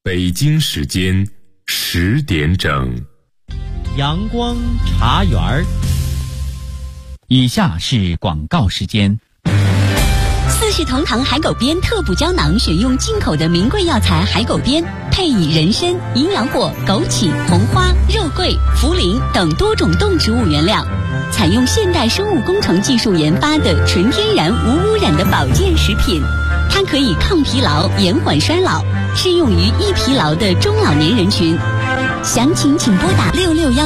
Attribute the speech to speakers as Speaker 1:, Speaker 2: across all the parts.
Speaker 1: 北京时间10点整，
Speaker 2: 阳光茶园儿。以下是广告时间。
Speaker 3: 四世同堂海狗鞭特补胶囊，选用进口的名贵药材海狗鞭，配以人参、营养果、枸杞、红花、肉桂、茯苓等多种动植物原料，采用现代生物工程技术研发的纯天然无污染的保健食品。它可以抗疲劳、延缓衰老，适用于易疲劳的中老年人群。详情请拨打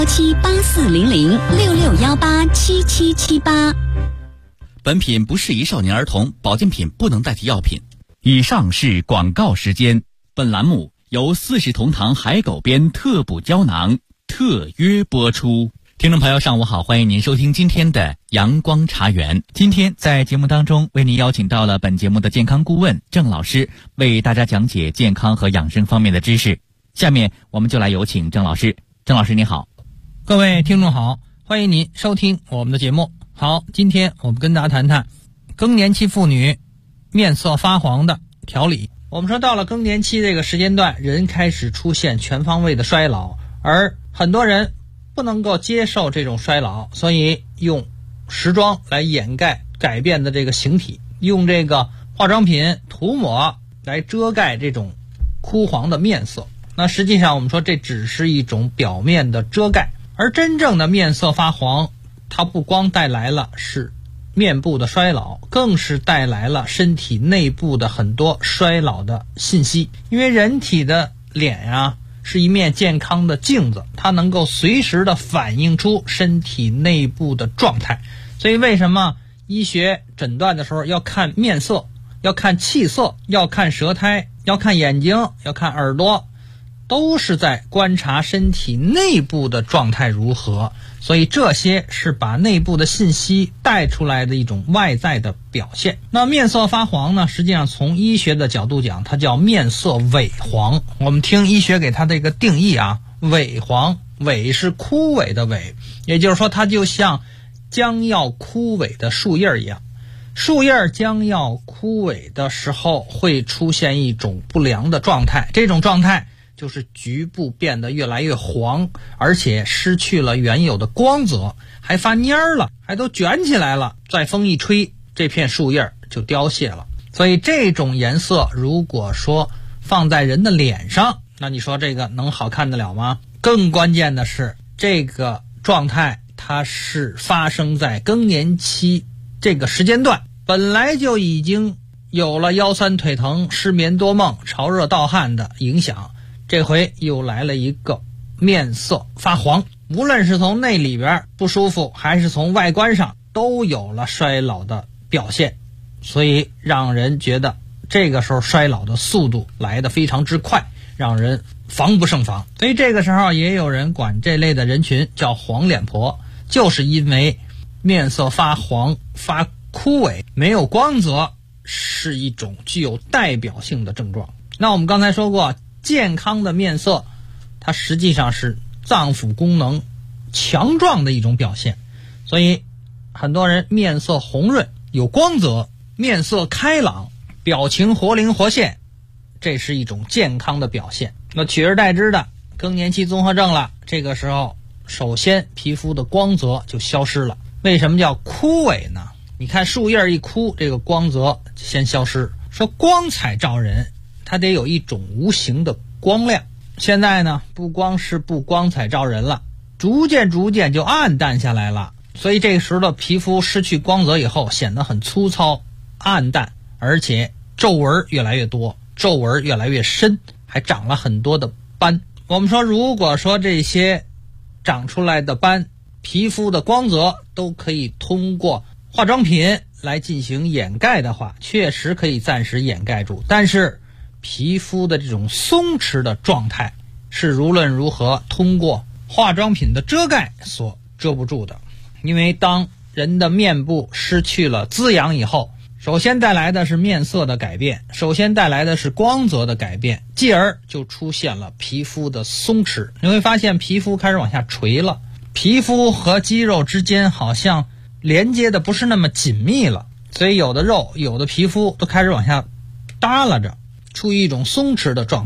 Speaker 3: 6617840066187778。
Speaker 2: 本品不适宜少年儿童，保健品不能代替药品。以上是广告时间。本栏目由四世同堂海狗鞭特补胶囊特约播出。听众朋友上午好，欢迎您收听今天的阳光茶园。今天在节目当中为您邀请到了本节目的健康顾问郑老师，为大家讲解健康和养生方面的知识。下面我们就来有请郑老师。郑老师你好。
Speaker 4: 各位听众好，欢迎您收听我们的节目。好，今天我们跟大家谈谈更年期妇女面色发黄的调理。我们说到了更年期这个时间段，人开始出现全方位的衰老，而很多人不能够接受这种衰老，所以用时装来掩盖改变的这个形体，用这个化妆品涂抹来遮盖这种枯黄的面色。那实际上我们说这只是一种表面的遮盖，而真正的面色发黄，它不光带来了是面部的衰老，更是带来了身体内部的很多衰老的信息。因为人体的脸啊是一面健康的镜子，它能够随时的反映出身体内部的状态。所以为什么医学诊断的时候要看面色，要看气色，要看舌苔，要看眼睛，要看耳朵，都是在观察身体内部的状态如何。所以这些是把内部的信息带出来的一种外在的表现。那面色发黄呢，实际上从医学的角度讲，它叫面色萎黄。我们听医学给它的一个定义啊，萎黄，萎是枯萎的萎，也就是说它就像将要枯萎的树叶一样。树叶将要枯萎的时候会出现一种不良的状态，这种状态就是局部变得越来越黄，而且失去了原有的光泽，还发蔫了，还都卷起来了，再风一吹，这片树叶就凋谢了。所以这种颜色如果说放在人的脸上，那你说这个能好看得了吗？更关键的是这个状态它是发生在更年期这个时间段，本来就已经有了腰酸腿疼、失眠多梦、潮热盗汗的影响，这回又来了一个面色发黄，无论是从内里边不舒服，还是从外观上都有了衰老的表现，所以让人觉得这个时候衰老的速度来得非常之快，让人防不胜防。所以这个时候也有人管这类的人群叫黄脸婆，就是因为面色发黄、发枯萎、没有光泽，是一种具有代表性的症状。那我们刚才说过，健康的面色它实际上是脏腑功能强壮的一种表现，所以很多人面色红润有光泽，面色开朗，表情活灵活现，这是一种健康的表现。那取而代之的更年期综合症了，这个时候首先皮肤的光泽就消失了。为什么叫枯萎呢？你看树叶一枯，这个光泽先消失。说光彩照人，它得有一种无形的光亮。现在呢，不光是不光彩照人了，逐渐就暗淡下来了。所以这个时候的皮肤失去光泽以后，显得很粗糙、暗淡，而且皱纹越来越多，皱纹越来越深，还长了很多的斑。我们说，如果说这些长出来的斑，皮肤的光泽都可以通过化妆品来进行掩盖的话，确实可以暂时掩盖住，但是皮肤的这种松弛的状态是无论如何通过化妆品的遮盖所遮不住的。因为当人的面部失去了滋养以后，首先带来的是面色的改变，首先带来的是光泽的改变，继而就出现了皮肤的松弛。你会发现皮肤开始往下垂了，皮肤和肌肉之间好像连接的不是那么紧密了，所以有的肉有的皮肤都开始往下耷拉着，处于一种松弛的状态。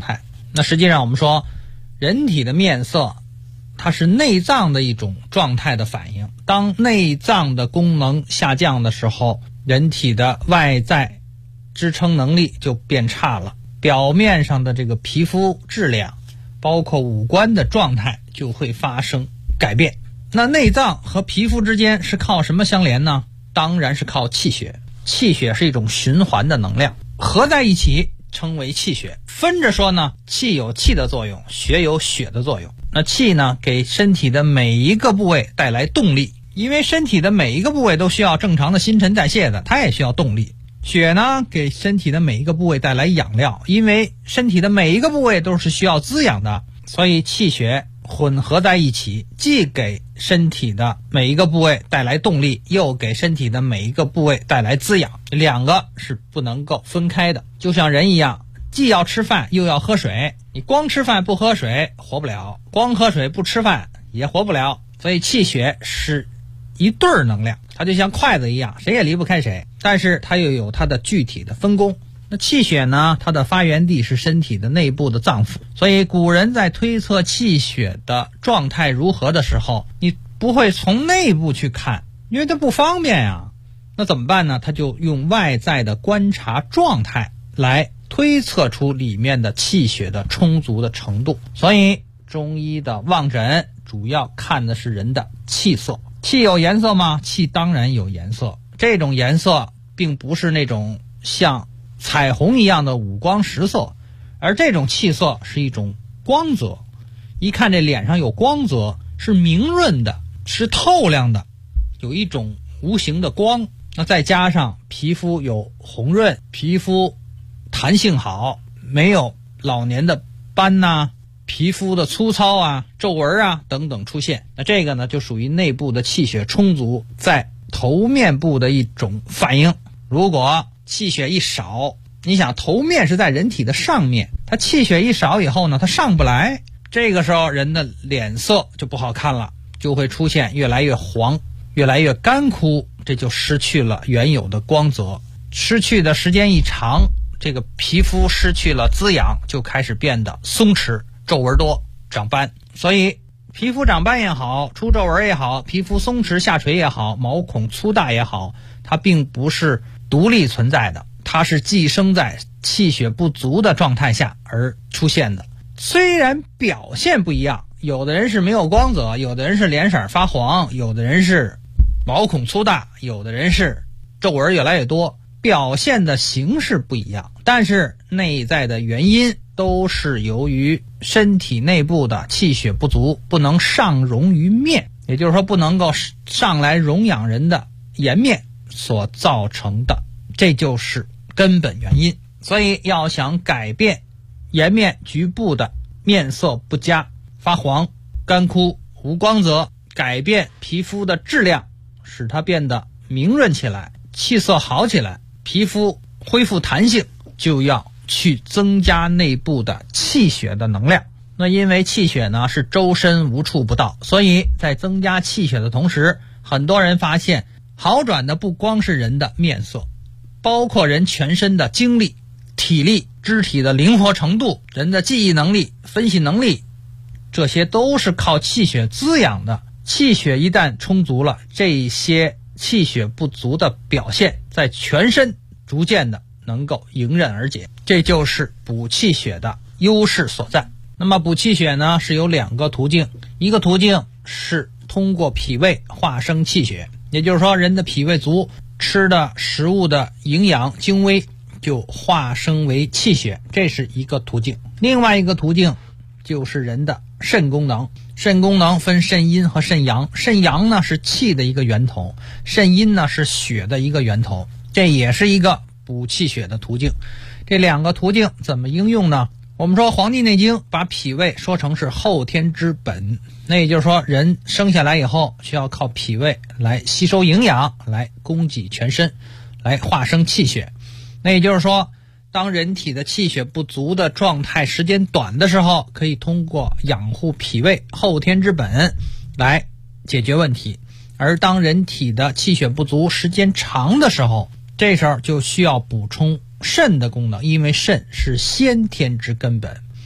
Speaker 4: 那实际上我们说，人体的面色它是内脏的一种状态的反应，当内脏的功能下降的时候，人体的外在支撑能力就变差了，表面上的这个皮肤质量包括五官的状态就会发生改变。那内脏和皮肤之间是靠什么相连呢？当然是靠气血。气血是一种循环的能量，合在一起称为气血。分着说呢，气有气的作用，血有血的作用。那气呢，给身体的每一个部位带来动力，因为身体的每一个部位都需要正常的新陈代谢的，它也需要动力。血呢，给身体的每一个部位带来养料，因为身体的每一个部位都是需要滋养的，所以气血混合在一起，既给身体的每一个部位带来动力，又给身体的每一个部位带来滋养，两个是不能够分开的。就像人一样，既要吃饭又要喝水，你光吃饭不喝水活不了，光喝水不吃饭也活不了。所以气血是一对儿能量，它就像筷子一样，谁也离不开谁，但是它又有它的具体的分工。那气血呢，它的发源地是身体的内部的脏腑，所以古人在推测气血的状态如何的时候，你不会从内部去看，因为它不方便呀。那怎么办呢？他就用外在的观察状态来推测出里面的气血的充足的程度。所以中医的望诊主要看的是人的气色。气有颜色吗？气当然有颜色，这种颜色并不是那种像彩虹一样的五光十色，而这种气色是一种光泽，一看这脸上有光泽，是明润的，是透亮的，有一种无形的光。那再加上皮肤有红润，皮肤弹性好，没有老年的斑呐、皮肤的粗糙啊、皱纹啊等等出现，那这个呢就属于内部的气血充足在头面部的一种反应。如果气血一少，你想头面是在人体的上面，它气血一少以后呢，它上不来，这个时候人的脸色就不好看了，就会出现越来越黄，越来越干枯，这就失去了原有的光泽。失去的时间一长，这个皮肤失去了滋养，就开始变得松弛，皱纹多，长斑。所以皮肤长斑也好，出皱纹也好，皮肤松弛下垂也好，毛孔粗大也好，它并不是独立存在的，它是寄生在气血不足的状态下而出现的。虽然表现不一样，有的人是没有光泽，有的人是脸色发黄，有的人是毛孔粗大，有的人是皱纹越来越多，表现的形式不一样，但是内在的原因都是由于身体内部的气血不足，不能上溶于面，也就是说不能够上来容养人的颜面所造成的，这就是根本原因。所以要想改变颜面局部的面色不佳、发黄、干枯、无光泽，改变皮肤的质量，使它变得明润起来，气色好起来，皮肤恢复弹性，就要去增加内部的气血的能量。那因为气血呢是周身无处不到，所以在增加气血的同时，很多人发现好转的不光是人的面色，包括人全身的精力、体力、肢体的灵活程度、人的记忆能力、分析能力，这些都是靠气血滋养的。气血一旦充足了，这些气血不足的表现在全身逐渐的能够迎刃而解，这就是补气血的优势所在。那么补气血呢是有两个途径，一个途径是通过脾胃化生气血，也就是说人的脾胃足，吃的食物的营养精微就化生为气血，这是一个途径。另外一个途径就是人的肾功能，肾功能分肾阴和肾阳，肾阳呢是气的一个源头，肾阴呢是血的一个源头，这也是一个补气血的途径。这两个途径怎么应用呢？我们说《黄帝内经》把脾胃说成是后天之本，那也就是说人生下来以后需要靠脾胃来吸收营养，来供给全身，来化生气血。那也就是说，当人体的气血不足的状态时间短的时候，可以通过养护脾胃后天之本来解决问题。而当人体的气血不足时间长的时候，这时候就需要补充肾的功能，因为肾是先天之根本。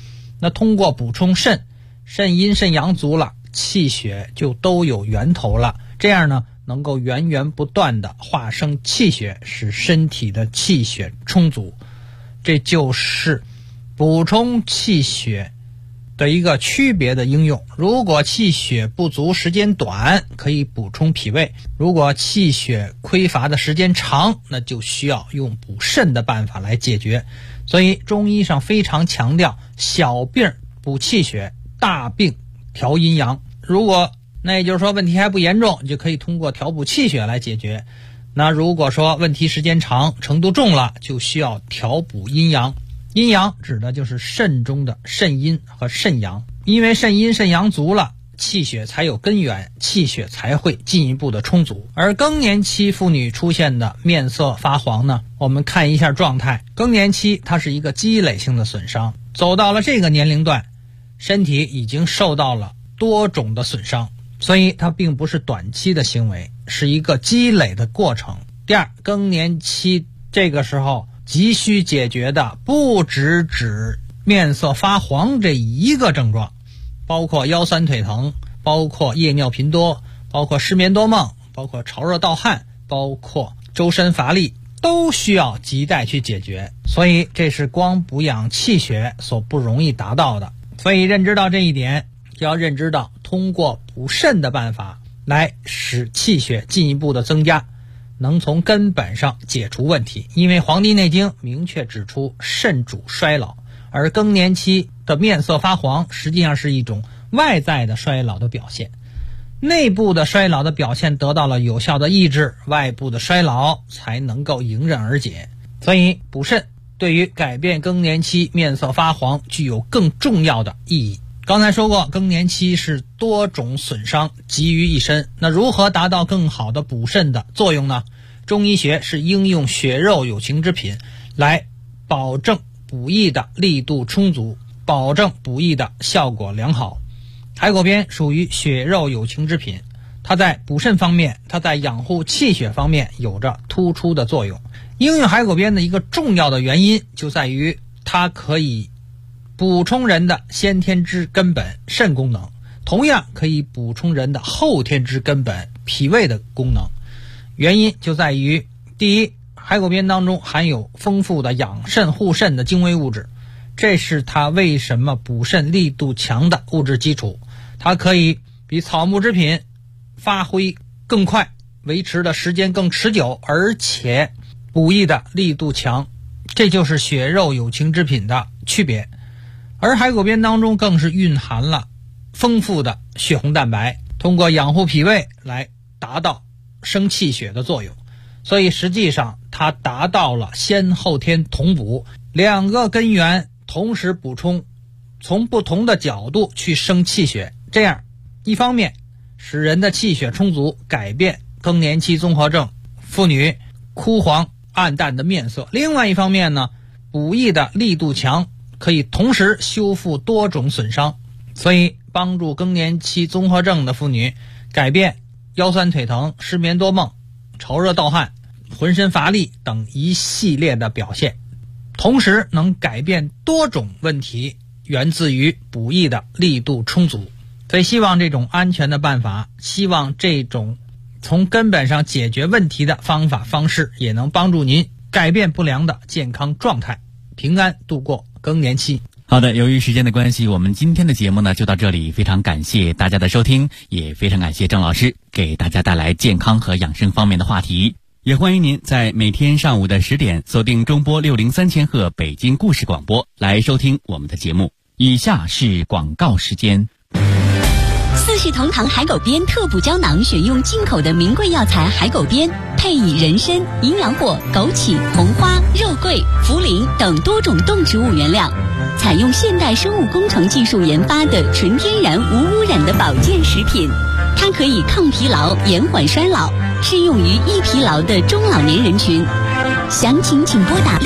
Speaker 4: 那通过补充肾阴肾阳足了，气血就都有源头了，这样呢能够源源不断的化生气血，使身体的气血充足。这就是补充气血的一个区别的应用。如果气血不足时间短，可以补充脾胃；如果气血匮乏的时间长，那就需要用补肾的办法来解决。所以中医上非常强调小病补气血，大病调阴阳。那也就是说问题还不严重，就可以通过调补气血来解决。那如果说问题时间长，程度重了，就需要调补阴阳。阴阳指的就是肾中的肾阴和肾阳，因为肾阴肾阳足了，气血才有根源，气血才会进一步的充足。而更年期妇女出现的面色发黄呢，我们看一下状态。更年期它是一个积累性的损伤，走到了这个年龄段，身体已经受到了多种的损伤，所以它并不是短期的行为，是一个积累的过程。第二，更年期这个时候急需解决的不只指面色发黄这一个症状，包括腰酸腿疼，包括夜尿频多，包括失眠多梦，包括潮热盗汗，包括周身乏力，都需要亟待去解决。所以这是光补养气血所不容易达到的。所以认知到这一点，就要认知到通过补肾的办法来使气血进一步的增加，能从根本上解除问题。因为《黄帝内经》明确指出肾主衰老，而更年期的面色发黄实际上是一种外在的衰老的表现，内部的衰老的表现得到了有效的抑制，外部的衰老才能够迎刃而解。所以补肾对于改变更年期面色发黄具有更重要的意义。刚才说过，更年期是多种损伤集于一身，那如何达到更好的补肾的作用呢？中医学是应用血肉有情之品来保证补益的力度充足，保证补益的效果良好。海狗鞭属于血肉有情之品，它在补肾方面，它在养护气血方面有着突出的作用。应用海狗鞭的一个重要的原因就在于它可以补充人的先天之根本肾功能，同样可以补充人的后天之根本脾胃的功能。原因就在于，第一，海狗鞭当中含有丰富的养肾护肾的精微物质，这是它为什么补肾力度强的物质基础。它可以比草木之品发挥更快，维持的时间更持久，而且补益的力度强，这就是血肉有情之品的区别。而海狗鞭当中更是蕴含了丰富的血红蛋白，通过养护脾胃来达到生气血的作用。所以实际上它达到了先后天同补，两个根源同时补充，从不同的角度去生气血，这样一方面使人的气血充足，改变更年期综合症妇女枯黄暗淡的面色；另外一方面呢，补益的力度强，可以同时修复多种损伤，所以帮助更年期综合症的妇女改变腰酸腿疼、失眠多梦、潮热盗汗、浑身乏力等一系列的表现，同时能改变多种问题，源自于补益的力度充足。所以希望这种安全的办法，希望这种从根本上解决问题的方法方式，也能帮助您改变不良的健康状态，平安度过更年期。
Speaker 2: 好的，由于时间的关系，我们今天的节目呢就到这里，非常感谢大家的收听，也非常感谢郑老师给大家带来健康和养生方面的话题。也欢迎您在每天上午的10点锁定中波603千赫北京故事广播来收听我们的节目。以下是广告时间。
Speaker 3: 四世同堂海狗鞭特补胶囊选用进口的名贵药材海狗鞭，配以人参、营养果、枸杞、红花、肉桂、茯苓等多种动植物原料，采用现代生物工程技术研发的纯天然无污染的保健食品。它可以抗疲劳、延缓衰老，适用于易疲劳的中老年人群。详情请拨打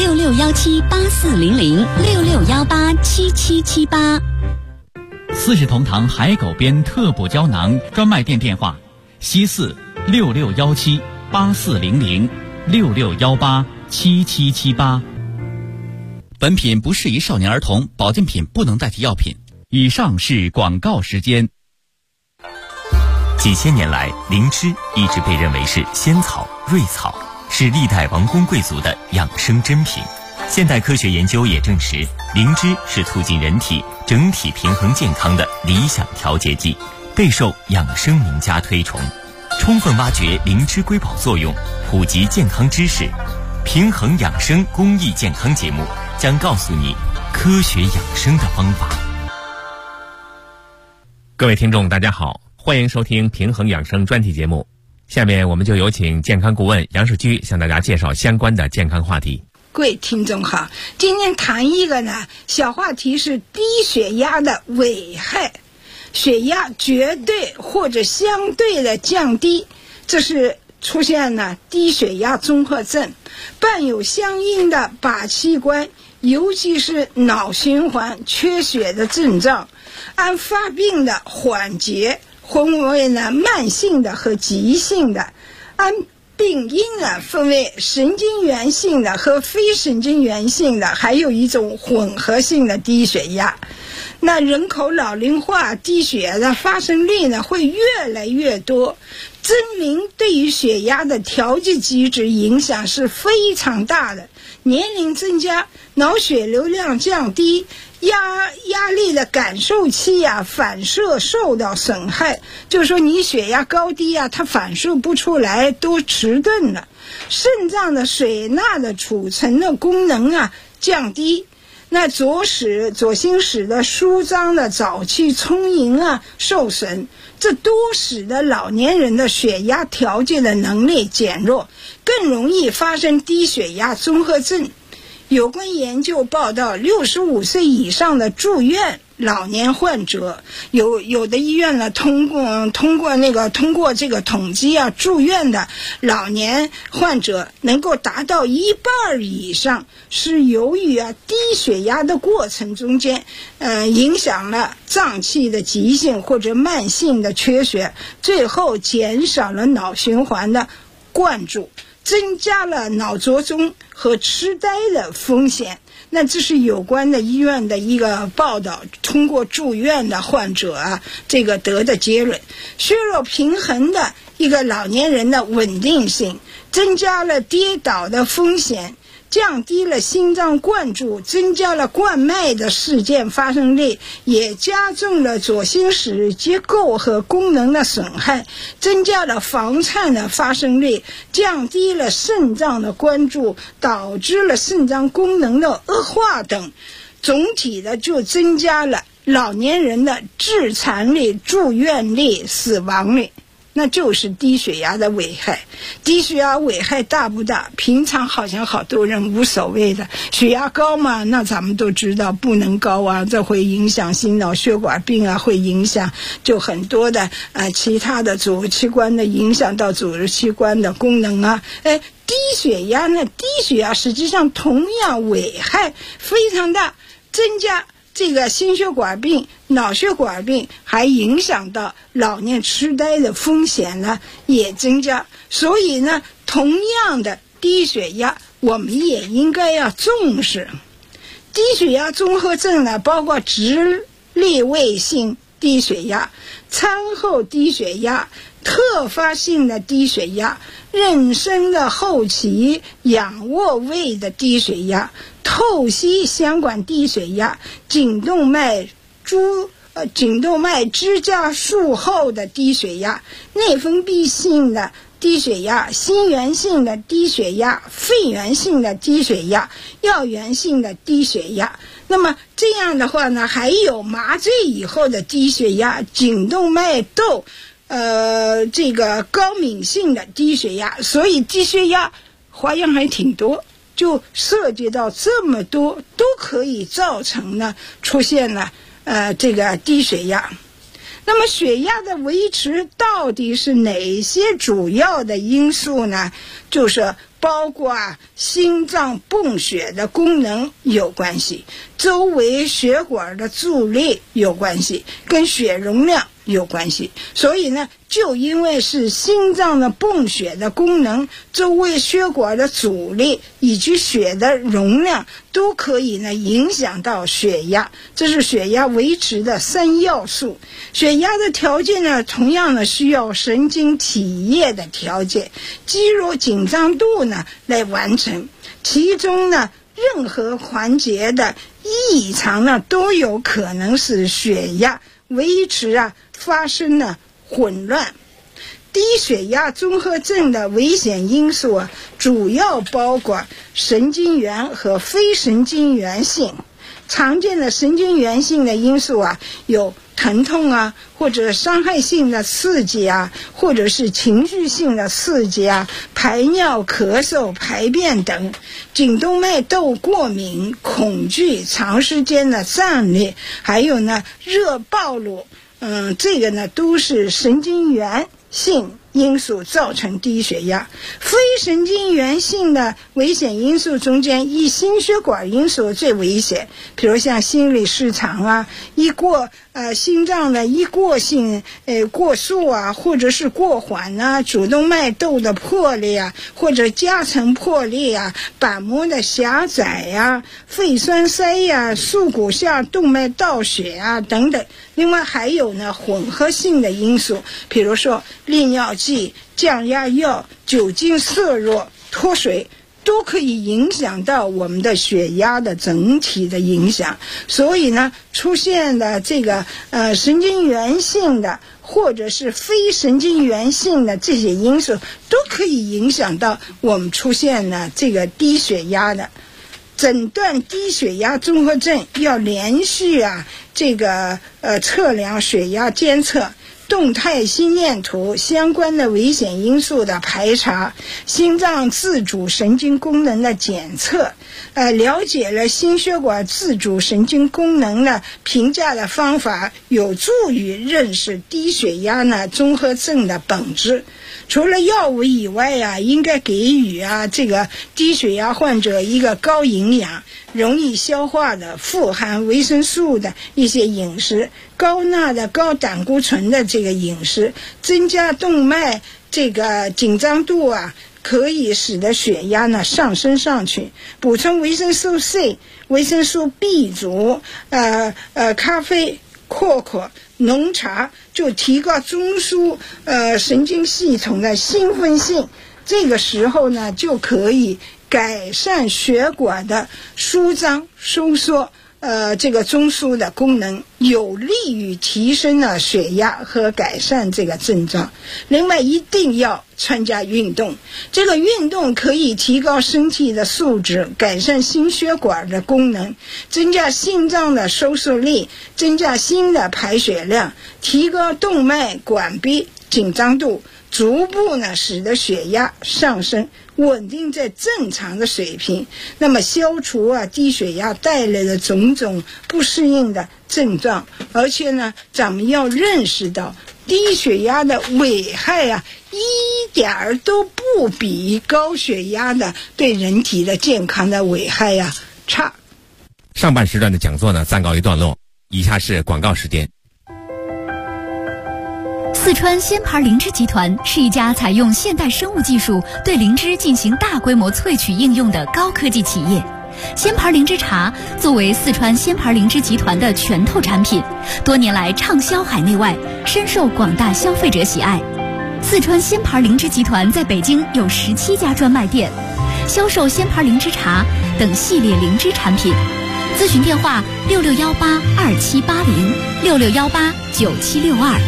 Speaker 3: 6617840066187778。
Speaker 2: 四世同堂海狗鞭特补胶囊专卖店电话：74 6617 8400 6618 7778。 本品不适宜少年儿童，保健品不能代替药品。以上是广告时间。
Speaker 5: 几千年来，灵芝一直被认为是仙草、瑞草，是历代王公贵族的养生珍品。现代科学研究也证实，灵芝是促进人体整体平衡健康的理想调节剂，备受养生名家推崇。充分挖掘灵芝瑰宝作用，普及健康知识，平衡养生公益健康节目将告诉你科学养生的方法。
Speaker 6: 各位听众大家好，欢迎收听平衡养生专题节目。下面我们就有请健康顾问杨世居向大家介绍相关的健康话题。
Speaker 7: 各位听众好，今天谈一个呢小话题，是低血压的危害。血压绝对或者相对的降低，这是出现了低血压综合症，伴有相应的靶器官，尤其是脑循环缺血的症状。按发病的缓急分为呢慢性的和急性的，按病因呢分为神经源性的和非神经源性的，还有一种混合性的低血压。那人口老龄化，低血压的发生率呢会越来越多，证明对于血压的调节机制影响是非常大的。年龄增加，脑血流量降低，压力的感受器反射受到损害，就是说你血压高低它反射不出来，都迟钝了。肾脏的水钠的储存的功能降低，那左心室的舒张的早期充盈受损，这都使得老年人的血压调节的能力减弱，更容易发生低血压综合症。有关研究报道，65岁以上的住院老年患者，有的医院呢通过这个统计住院的老年患者能够达到1半以上，是由于低血压的过程中间影响了脏器的急性或者慢性的缺血，最后减少了脑循环的灌注，增加了脑卒中和痴呆的风险。那这是有关的医院的一个报道，通过住院的患者这个得的结论。削弱平衡的一个老年人的稳定性，增加了跌倒的风险，降低了心脏灌注，增加了冠脉的事件发生率，也加重了左心室结构和功能的损害，增加了房颤的发生率，降低了肾脏的关注，导致了肾脏功能的恶化等，总体的就增加了老年人的致残率、住院率、死亡率。那就是低血压的危害。低血压危害大不大？平常好像好多人无所谓的，血压高嘛，那咱们都知道不能高这会影响心脑血管病会影响就很多的其他的组织器官的，影响到组织器官的功能低血压呢，低血压实际上同样危害非常大，增加这个心血管病、脑血管病，还影响到老年痴呆的风险呢，也增加。所以呢，同样的低血压，我们也应该要重视。低血压综合症呢，包括直立位性低血压、餐后低血压、特发性的低血压、妊娠的后期仰卧位的低血压、透析相关低血压、颈动脉支架术后的低血压、内分泌性的低血压、心源性的低血压、肺源性的低血压、药源性的低血压。那么这样的话呢，还有麻醉以后的低血压、颈动脉窦这个高敏性的低血压。所以低血压花样还挺多，就涉及到这么多，都可以造成呢出现了这个低血压。那么血压的维持到底是哪些主要的因素呢？就是包括心脏泵血的功能有关系，周围血管的阻力有关系，跟血容量有关系。所以呢，就因为是心脏的泵血的功能、周围血管的阻力以及血的容量都可以呢影响到血压，这是血压维持的3要素。血压的条件呢，同样呢需要神经体液的条件、肌肉紧张度呢来完成，其中呢任何环节的异常呢都有可能使血压维持发生了混乱。低血压综合症的危险因素主要包括神经元和非神经元性。常见的神经元性的因素有疼痛或者伤害性的刺激或者是情绪性的刺激排尿、咳嗽、排便等。颈动脉窦过敏、恐惧、长时间的站立，还有呢热暴露，这个呢都是神经元性因素造成低血压。非神经元性的危险因素中间，以心血管因素最危险，比如像心律失常心脏的过性过速或者是过缓主动脉窦的破裂或者夹层破裂板膜的狭窄肺栓塞束骨下动脉倒血等等。另外还有呢混合性的因素，比如说利尿剂、降压药、酒精摄入、脱水，都可以影响到我们的血压的整体的影响。所以呢，出现的这个神经元性的或者是非神经元性的这些因素，都可以影响到我们出现了这个低血压的。诊断低血压综合症要连续测量血压监测、动态心电图、相关的危险因素的排查、心脏自主神经功能的检测，了解了心血管自主神经功能的评价的方法，有助于认识低血压综合症的本质。除了药物以外应该给予这个低血压患者一个高营养、容易消化的、富含维生素的一些饮食，高钠的、高胆固醇的这个饮食，增加动脉这个紧张度可以使得血压上升上去。补充维生素 C、维生素 B 族，咖啡、可浓茶，就提高中枢神经系统的兴奋性。这个时候呢，就可以改善血管的舒张收缩，这个中枢的功能，有利于提升血压和改善这个症状。另外一定要参加运动，这个运动可以提高身体的素质，改善心血管的功能，增加心脏的收缩力，增加心的排血量，提高动脉管壁紧张度，逐步使得血压上升，稳定在正常的水平，那么消除低血压带来的种种不适应的症状。而且呢，咱们要认识到低血压的危害一点儿都不比高血压的对人体的健康的危害差。
Speaker 6: 上半时段的讲座呢暂告一段落，以下是广告时间。
Speaker 3: 四川鲜牌灵芝集团是一家采用现代生物技术对灵芝进行大规模萃取应用的高科技企业。鲜牌灵芝茶作为四川鲜牌灵芝集团的拳头产品，多年来畅销海内外，深受广大消费者喜爱。四川鲜牌灵芝集团在北京有17家专卖店，销售鲜牌灵芝茶等系列灵芝产品。咨询电话66182780，66189762。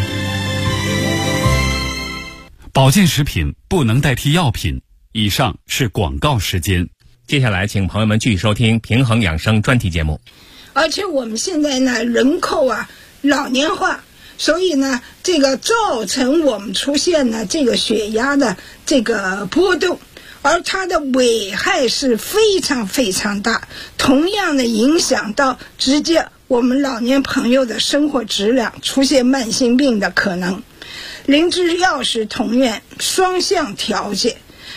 Speaker 1: 保健食品不能代替药品。以上是广告时间。
Speaker 6: 接下来请朋友们继续收听平衡养生专题节目。
Speaker 7: 而且我们现在人口老年化，所以呢这个造成我们出现了这个血压的这个波动，而它的危害是非常非常大，同样的影响到直接我们老年朋友的生活质量，出现慢性病的可能。灵芝药是同源双向调节，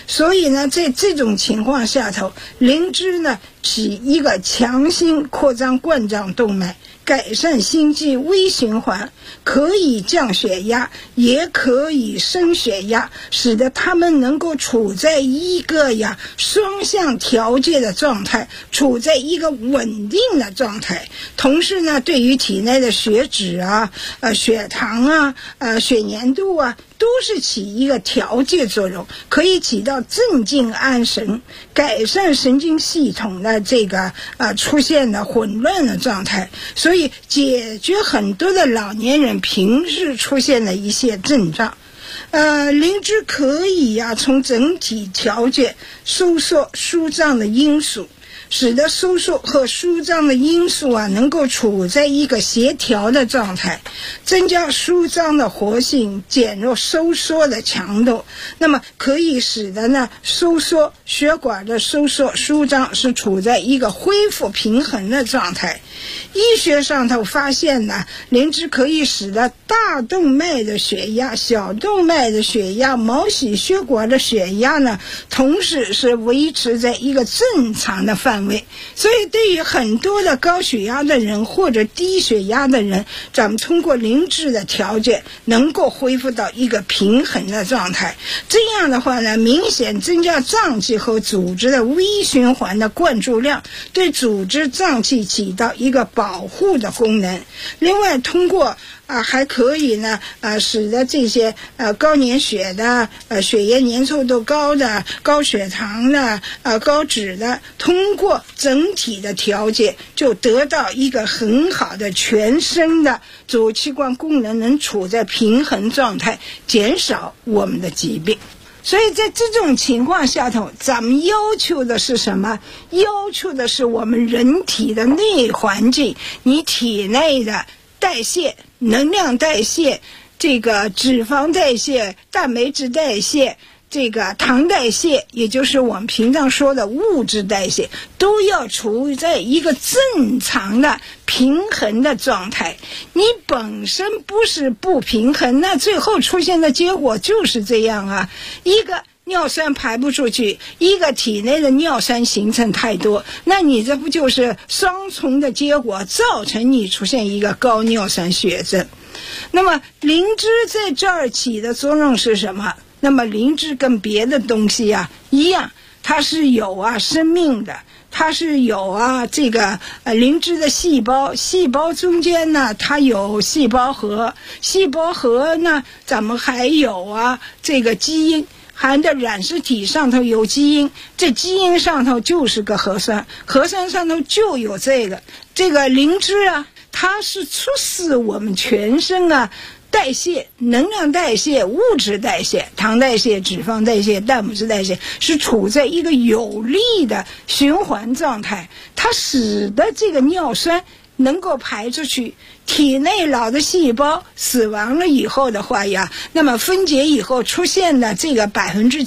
Speaker 7: 所以呢，在这种情况下头，灵芝呢起一个强心扩张冠状动脉，改善心肌微循环，可以降血压，也可以升血压，使得他们能够处在一个双向调节的状态，处在一个稳定的状态。同时呢，对于体内的血脂血糖血粘度都是起一个调节作用，可以起到镇静安神，改善神经系统的这个出现的混乱的状态，所以解决很多的老年人平日出现的一些症状。灵芝可以从整体调节收缩舒张的因素，使得收缩和舒张的因素能够处在一个协调的状态，增加舒张的活性，减弱收缩的强度。那么可以使得呢收缩血管的收缩舒张是处在一个恢复平衡的状态。医学上头发现呢，灵芝可以使得大动脉的血压、小动脉的血压、毛细血管的血压呢，同时是维持在一个正常的范围。所以对于很多的高血压的人或者低血压的人，咱们通过灵芝的调节能够恢复到一个平衡的状态。这样的话呢，明显增加脏器和组织的微循环的灌注量，对组织脏器起到一个保护的功能。另外通过还可以呢使得这些高粘血的血液粘稠度高的、高血糖的高脂的，通过整体的调节就得到一个很好的全身的主器官功能能处在平衡状态，减少我们的疾病。所以在这种情况下头，咱们要求的是什么？要求的是我们人体的内环境，你体内的代谢、能量代谢、这个脂肪代谢、蛋白质代谢、这个糖代谢，也就是我们平常说的物质代谢，都要处在一个正常的平衡的状态。你本身不是不平衡，那最后出现的结果就是这样一个尿酸排不出去，一个体内的尿酸形成太多，那你这不就是双重的结果，造成你出现一个高尿酸血症。那么灵芝在这儿起的作用是什么？那么灵芝跟别的东西一样，它是有生命的，它是有这个灵芝的细胞中间呢它有细胞核，细胞核呢咱们还有这个基因，含的染色体上头有基因，这基因上头就是个核酸，核酸上头就有这个灵芝它是促使我们全身代谢、能量代谢、物质代谢、糖代谢、脂肪代谢、蛋白质代谢是处在一个有利的循环状态，它使得这个尿酸能够排出去。体内老的细胞死亡了以后的话那么分解以后出现的这个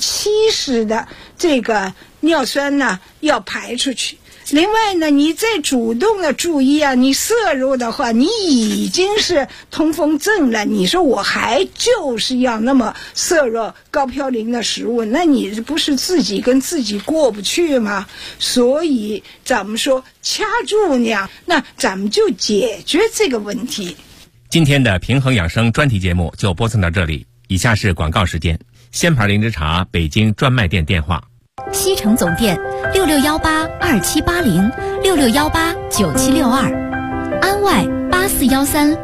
Speaker 7: 70%的这个尿酸呢要排出去。另外呢，你再主动的注意你摄入的话，你已经是通风症了，你说我还就是要那么摄入高嘌呤的食物，那你不是自己跟自己过不去吗？所以咱们说掐住量，那咱们就解决这个问题。
Speaker 6: 今天的平衡养生专题节目就播送到这里，以下是广告时间。仙牌灵芝茶北京专卖店电话：
Speaker 3: 西城总店66182780，66189762，安外8413